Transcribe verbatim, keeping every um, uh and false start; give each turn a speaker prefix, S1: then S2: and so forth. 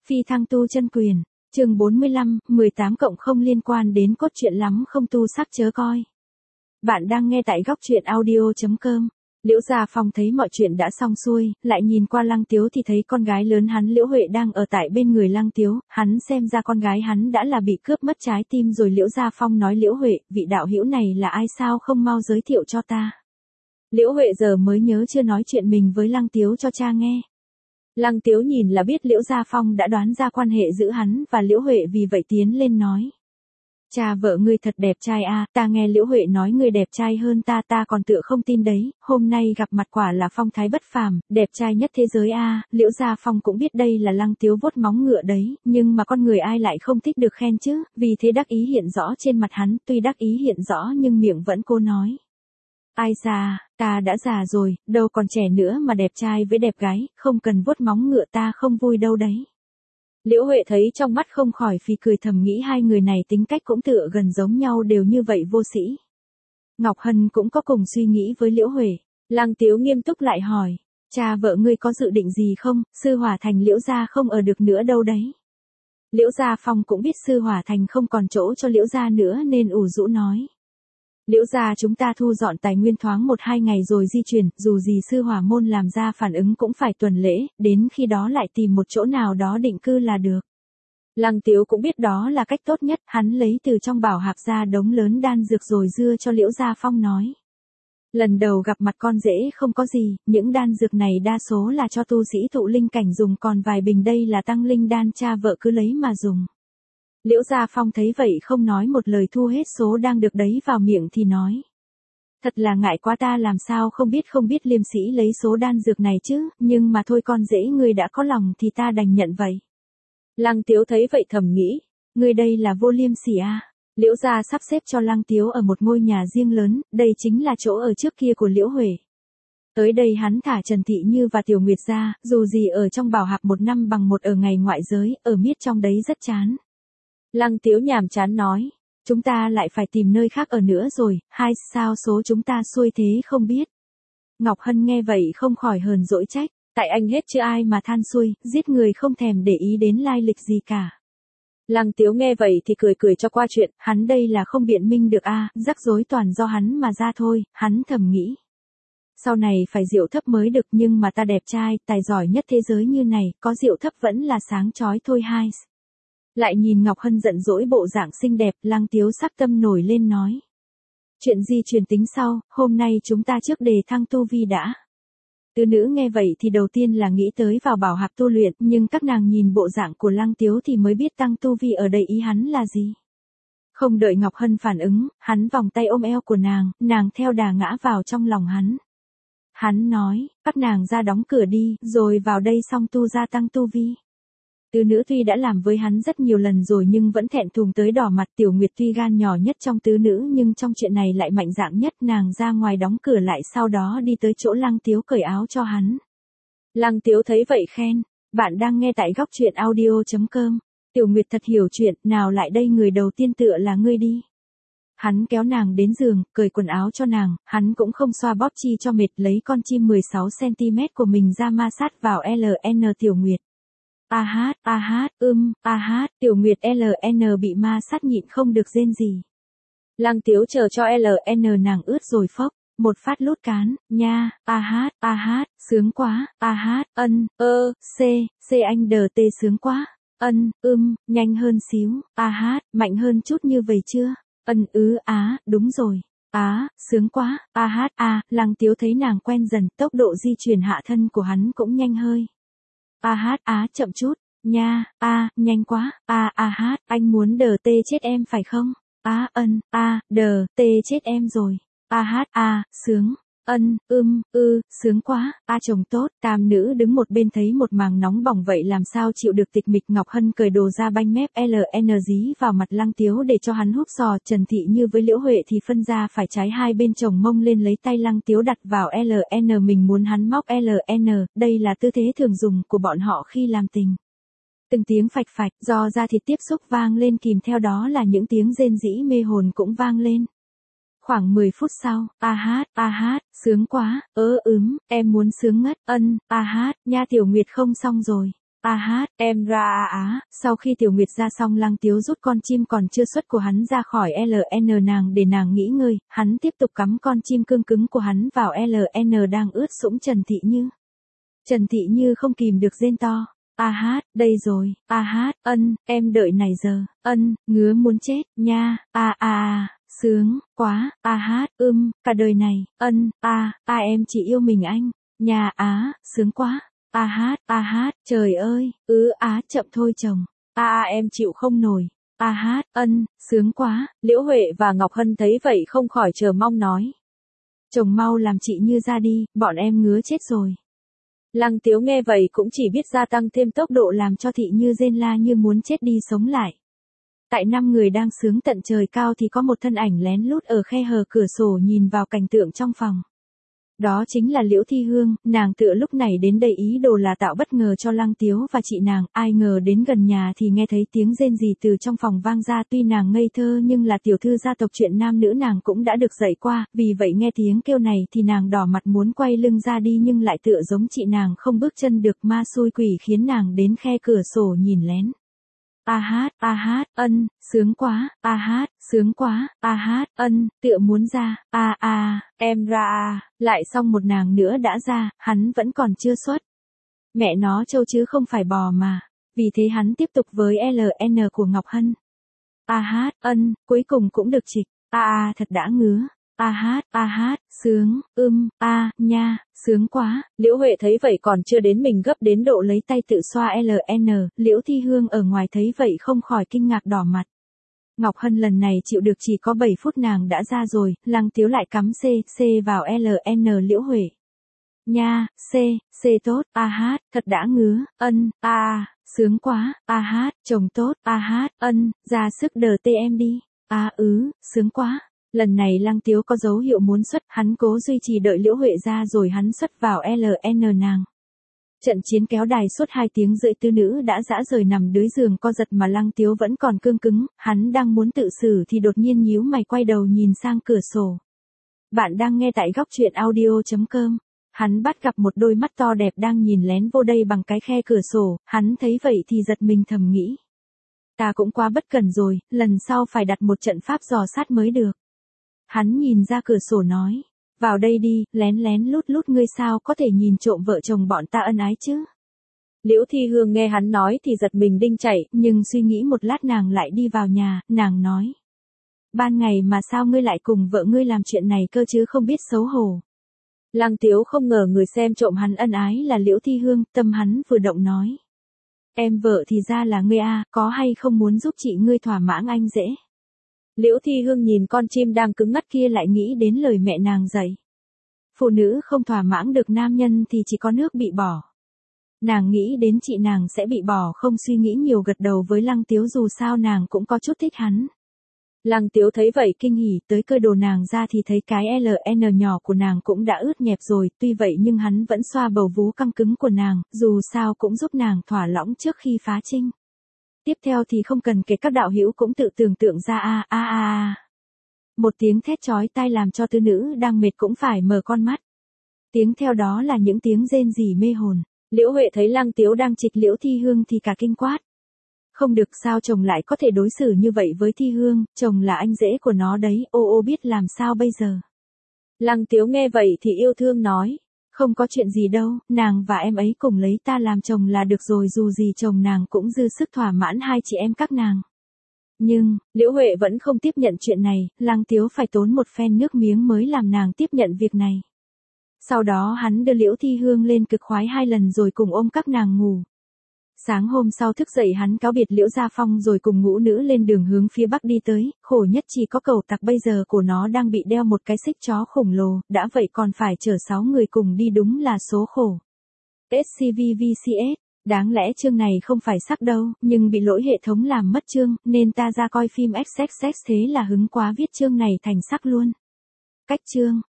S1: Phi thăng tu chân quyền, chương bốn mươi lăm, mười tám cộng không liên quan đến cốt truyện lắm không tu sắc chớ coi. Bạn đang nghe tại góc truyện audio chấm com. Liễu Gia Phong thấy mọi chuyện đã xong xuôi, lại nhìn qua Lăng Tiếu thì thấy con gái lớn hắn Liễu Huệ đang ở tại bên người Lăng Tiếu, hắn xem ra con gái hắn đã là bị cướp mất trái tim rồi. Liễu Gia Phong nói: Liễu Huệ, vị đạo hữu này là ai, sao không mau giới thiệu cho ta. Liễu Huệ giờ mới nhớ chưa nói chuyện mình với Lăng Tiếu cho cha nghe. Lăng Tiếu nhìn là biết Liễu Gia Phong đã đoán ra quan hệ giữa hắn và Liễu Huệ, vì vậy tiến lên nói: Cha vợ ngươi thật đẹp trai a, ta nghe Liễu Huệ nói ngươi đẹp trai hơn ta, ta còn tựa không tin đấy, hôm nay gặp mặt quả là phong thái bất phàm, đẹp trai nhất thế giới a. Liễu Gia Phong cũng biết đây là Lăng Tiếu vuốt móng ngựa đấy, nhưng mà con người ai lại không thích được khen chứ, vì thế đắc ý hiện rõ trên mặt hắn, tuy đắc ý hiện rõ nhưng miệng vẫn cố nói: Ai già, ta đã già rồi, đâu còn trẻ nữa mà đẹp trai với đẹp gái, không cần vuốt móng ngựa ta không vui đâu đấy. Liễu Huệ thấy trong mắt không khỏi phì cười, thầm nghĩ hai người này tính cách cũng tựa gần giống nhau, đều như vậy vô sĩ. Ngọc Hân cũng có cùng suy nghĩ với Liễu Huệ. Lăng Tiếu nghiêm túc lại hỏi: Cha vợ ngươi có dự định gì không, Sư Hỏa Thành Liễu gia không ở được nữa đâu đấy. Liễu Gia Phong cũng biết Sư Hỏa Thành không còn chỗ cho Liễu gia nữa nên ủ rũ nói: Liễu gia chúng ta thu dọn tài nguyên thoáng một hai ngày rồi di chuyển, dù gì Sư Hỏa môn làm ra phản ứng cũng phải tuần lễ, đến khi đó lại tìm một chỗ nào đó định cư là được. Lăng Tiếu cũng biết đó là cách tốt nhất, hắn lấy từ trong bảo hạp ra đống lớn đan dược rồi dưa cho Liễu Gia Phong nói: Lần đầu gặp mặt con dễ không có gì, những đan dược này đa số là cho tu sĩ thụ linh cảnh dùng, còn vài bình đây là tăng linh đan, cha vợ cứ lấy mà dùng. Liễu Gia Phong thấy vậy không nói một lời, thu hết số đang được đấy vào miệng thì nói: Thật là ngại quá, ta làm sao không biết không biết liêm sĩ lấy số đan dược này chứ, nhưng mà thôi con dễ ngươi đã có lòng thì ta đành nhận vậy. Lăng Tiếu thấy vậy thầm nghĩ: Ngươi đây là vô liêm sỉ à. Liễu gia sắp xếp cho Lăng Tiếu ở một ngôi nhà riêng lớn, đây chính là chỗ ở trước kia của Liễu Huệ. Tới đây hắn thả Trần Thị Như và Tiểu Nguyệt ra, dù gì ở trong bảo hạp một năm bằng một ở ngày ngoại giới, ở miết trong đấy rất chán. Lăng Tiếu nhàm chán nói: Chúng ta lại phải tìm nơi khác ở nữa rồi, hai sao số chúng ta xuôi thế không biết. Ngọc Hân nghe vậy không khỏi hờn dỗi trách: Tại anh hết chứ ai mà than xuôi, giết người không thèm để ý đến lai lịch gì cả. Lăng Tiếu nghe vậy thì cười cười cho qua chuyện, hắn đây là không biện minh được a, à, rắc rối toàn do hắn mà ra thôi, hắn thầm nghĩ. Sau này phải Diệu Thấp mới được, nhưng mà ta đẹp trai, tài giỏi nhất thế giới như này, có Diệu Thấp vẫn là sáng chói thôi hai. Lại nhìn Ngọc Hân giận dỗi bộ dạng xinh đẹp, Lăng Tiếu sắc tâm nổi lên nói: Chuyện di truyền tính sau, hôm nay chúng ta trước đề thăng tu vi đã. Tứ nữ nghe vậy thì đầu tiên là nghĩ tới vào bảo hạp tu luyện, nhưng các nàng nhìn bộ dạng của Lăng Tiếu thì mới biết tăng tu vi ở đây ý hắn là gì. Không đợi Ngọc Hân phản ứng, hắn vòng tay ôm eo của nàng, nàng theo đà ngã vào trong lòng hắn. Hắn nói: Các nàng ra đóng cửa đi, rồi vào đây xong tu gia tăng tu vi. Tứ nữ tuy đã làm với hắn rất nhiều lần rồi nhưng vẫn thẹn thùng tới đỏ mặt. Tiểu Nguyệt tuy gan nhỏ nhất trong tứ nữ nhưng trong chuyện này lại mạnh dạn nhất, nàng ra ngoài đóng cửa lại, sau đó đi tới chỗ Lăng Tiếu cởi áo cho hắn. Lăng Tiếu thấy vậy khen: Bạn đang nghe tại góc truyện audio chấm com. Tiểu Nguyệt thật hiểu chuyện, nào lại đây, người đầu tiên tựa là ngươi đi. Hắn kéo nàng đến giường, cởi quần áo cho nàng, hắn cũng không xoa bóp chi cho mệt, lấy con chim mười sáu xăng ti mét của mình ra ma sát vào lờ en Tiểu Nguyệt. A hát, a hát, ưm, a hát, Tiểu Nguyệt lờ en bị ma sát nhịn không được rên gì. Lăng Tiếu chờ cho lờ en nàng ướt rồi phốc, một phát lút cán, nha, a hát, a hát, sướng quá, a hát, ân, ơ, c, c anh đờ tê sướng quá, ân, ưm, nhanh hơn xíu, a hát, mạnh hơn chút như vậy chưa, ân ứ á, đúng rồi. Á, sướng quá, a hát a, Lăng Tiếu thấy nàng quen dần, tốc độ di chuyển hạ thân của hắn cũng nhanh hơi. A hát á, chậm chút, nha, a, nhanh quá, a a hát, anh muốn đờ tê chết em phải không? Á, ân, a, đờ tê chết em rồi. A hát a, sướng, ân, ưm, ư, sướng quá, a chồng tốt. Tam nữ đứng một bên thấy một màng nóng bỏng vậy làm sao chịu được tịch mịch. Ngọc Hân cởi đồ ra banh mép lờ en dí vào mặt Lăng Tiếu để cho hắn húp sò. Trần Thị Như với Liễu Huệ thì phân ra phải trái hai bên chồng mông lên, lấy tay Lăng Tiếu đặt vào lờ en, mình muốn hắn móc lờ en, đây là tư thế thường dùng của bọn họ khi làm tình. Từng tiếng phạch phạch do da thịt tiếp xúc vang lên, kìm theo đó là những tiếng rên rỉ mê hồn cũng vang lên. Khoảng mười phút sau, a hát, a hát, sướng quá, ớ ướm, em muốn sướng ngất, ân, a hát, nha Tiểu Nguyệt không xong rồi. A hát, em ra a á, sau khi Tiểu Nguyệt ra xong Lăng Tiếu rút con chim còn chưa xuất của hắn ra khỏi lờ en nàng để nàng nghỉ ngơi, hắn tiếp tục cắm con chim cương cứng của hắn vào lờ en đang ướt sũng Trần Thị Như. Trần Thị Như không kìm được rên to. A hát, đây rồi, A hát, ân, em đợi này giờ, ân, ngứa muốn chết, nha, a a a, sướng, quá, A hát, ưm, cả đời này, ân, a, a em chỉ yêu mình anh, nhà á, sướng quá, A hát, A hát, trời ơi, ứ á, chậm thôi chồng, a a em chịu không nổi, A hát, ân, sướng quá, Liễu Huệ và Ngọc Hân thấy vậy không khỏi chờ mong nói. Chồng mau làm chị Như ra đi, bọn em ngứa chết rồi. Lăng Tiếu nghe vậy cũng chỉ biết gia tăng thêm tốc độ làm cho Thị Như rên la như muốn chết đi sống lại. Tại năm người đang sướng tận trời cao thì có một thân ảnh lén lút ở khe hở cửa sổ nhìn vào cảnh tượng trong phòng. Đó chính là Liễu Thi Hương, nàng tựa lúc này đến đây ý đồ là tạo bất ngờ cho Lăng Tiếu và chị nàng, ai ngờ đến gần nhà thì nghe thấy tiếng rên rỉ từ trong phòng vang ra, tuy nàng ngây thơ nhưng là tiểu thư gia tộc chuyện nam nữ nàng cũng đã được dạy qua, vì vậy nghe tiếng kêu này thì nàng đỏ mặt muốn quay lưng ra đi nhưng lại tựa giống chị nàng không bước chân được, ma xui quỷ khiến nàng đến khe cửa sổ nhìn lén. A hát, A hát, ân, sướng quá, A hát, sướng quá, A hát, ân, tựa muốn ra, a a, em ra a, lại xong một nàng nữa đã ra, hắn vẫn còn chưa xuất. Mẹ nó trâu chứ không phải bò mà, vì thế hắn tiếp tục với lờ en của Ngọc Hân. A hát, ân, cuối cùng cũng được trịch, a a thật đã ngứa. A hát, A hát, sướng, ưm, a, nha, sướng quá, Liễu Huệ thấy vậy còn chưa đến mình gấp đến độ lấy tay tự xoa lờ en, Liễu Thi Hương ở ngoài thấy vậy không khỏi kinh ngạc đỏ mặt. Ngọc Hân lần này chịu được chỉ có bảy phút nàng đã ra rồi, Lăng Tiếu lại cắm C, C vào lờ en Liễu Huệ. Nha, C, C tốt, A hát, thật đã ngứa, ân, a, sướng quá, A hát, chồng tốt, A hát, ân, ra sức đờ tê em đi, a ứ, sướng quá. Lần này Lăng Tiếu có dấu hiệu muốn xuất, hắn cố duy trì đợi Liễu Huệ ra rồi hắn xuất vào lờ en nàng. Trận chiến kéo dài suốt hai tiếng rưỡi, tư nữ đã dã rời nằm dưới giường co giật mà Lăng Tiếu vẫn còn cương cứng, hắn đang muốn tự xử thì đột nhiên nhíu mày quay đầu nhìn sang cửa sổ. Bạn đang nghe tại góc truyện audio chấm com. Hắn bắt gặp một đôi mắt to đẹp đang nhìn lén vô đây bằng cái khe cửa sổ, hắn thấy vậy thì giật mình thầm nghĩ. Ta cũng quá bất cẩn rồi, lần sau phải đặt một trận pháp dò sát mới được. Hắn nhìn ra cửa sổ nói, vào đây đi, lén lén lút lút ngươi sao có thể nhìn trộm vợ chồng bọn ta ân ái chứ. Liễu Thi Hương nghe hắn nói thì giật mình đinh chạy, nhưng suy nghĩ một lát nàng lại đi vào nhà, nàng nói. Ban ngày mà sao ngươi lại cùng vợ ngươi làm chuyện này cơ chứ không biết xấu hổ. Lăng Tiếu không ngờ người xem trộm hắn ân ái là Liễu Thi Hương, tâm hắn vừa động nói. Em vợ thì ra là ngươi a, có hay không muốn giúp chị ngươi thỏa mãn anh dễ. Liễu Thi Hương nhìn con chim đang cứng ngắc kia lại nghĩ đến lời mẹ nàng dạy. Phụ nữ không thỏa mãn được nam nhân thì chỉ có nước bị bỏ. Nàng nghĩ đến chị nàng sẽ bị bỏ không suy nghĩ nhiều gật đầu với Lăng Tiếu dù sao nàng cũng có chút thích hắn. Lăng Tiếu thấy vậy kinh hỉ tới cơi đồ nàng ra thì thấy cái lờ en nhỏ của nàng cũng đã ướt nhẹp rồi, tuy vậy nhưng hắn vẫn xoa bầu vú căng cứng của nàng, dù sao cũng giúp nàng thỏa lõng trước khi phá trinh. Tiếp theo thì không cần kể các đạo hữu cũng tự tưởng tượng ra a a a. Một tiếng thét chói tai làm cho tư nữ đang mệt cũng phải mở con mắt. Tiếng theo đó là những tiếng rên rỉ mê hồn. Liễu Huệ thấy Lăng Tiếu đang trịch Liễu Thi Hương thì cả kinh quát. Không được, sao chồng lại có thể đối xử như vậy với Thi Hương, chồng là anh rể của nó đấy, ô ô biết làm sao bây giờ. Lăng Tiếu nghe vậy thì yêu thương nói. Không có chuyện gì đâu, nàng và em ấy cùng lấy ta làm chồng là được rồi, dù gì chồng nàng cũng dư sức thỏa mãn hai chị em các nàng. Nhưng, Liễu Huệ vẫn không tiếp nhận chuyện này, Lăng Tiếu phải tốn một phen nước miếng mới làm nàng tiếp nhận việc này. Sau đó hắn đưa Liễu Thi Hương lên cực khoái hai lần rồi cùng ôm các nàng ngủ. Sáng hôm sau thức dậy hắn cáo biệt Liễu Gia Phong rồi cùng ngũ nữ lên đường hướng phía bắc đi tới, khổ nhất chỉ có cẩu tặc bây giờ của nó đang bị đeo một cái xích chó khổng lồ, đã vậy còn phải chở sáu người cùng đi đúng là số khổ. ét xê vê vê xê ét, đáng lẽ chương này không phải sắc đâu, nhưng bị lỗi hệ thống làm mất chương, nên ta ra coi phim ích ích ích thế là hứng quá viết chương này thành sắc luôn. Cách chương.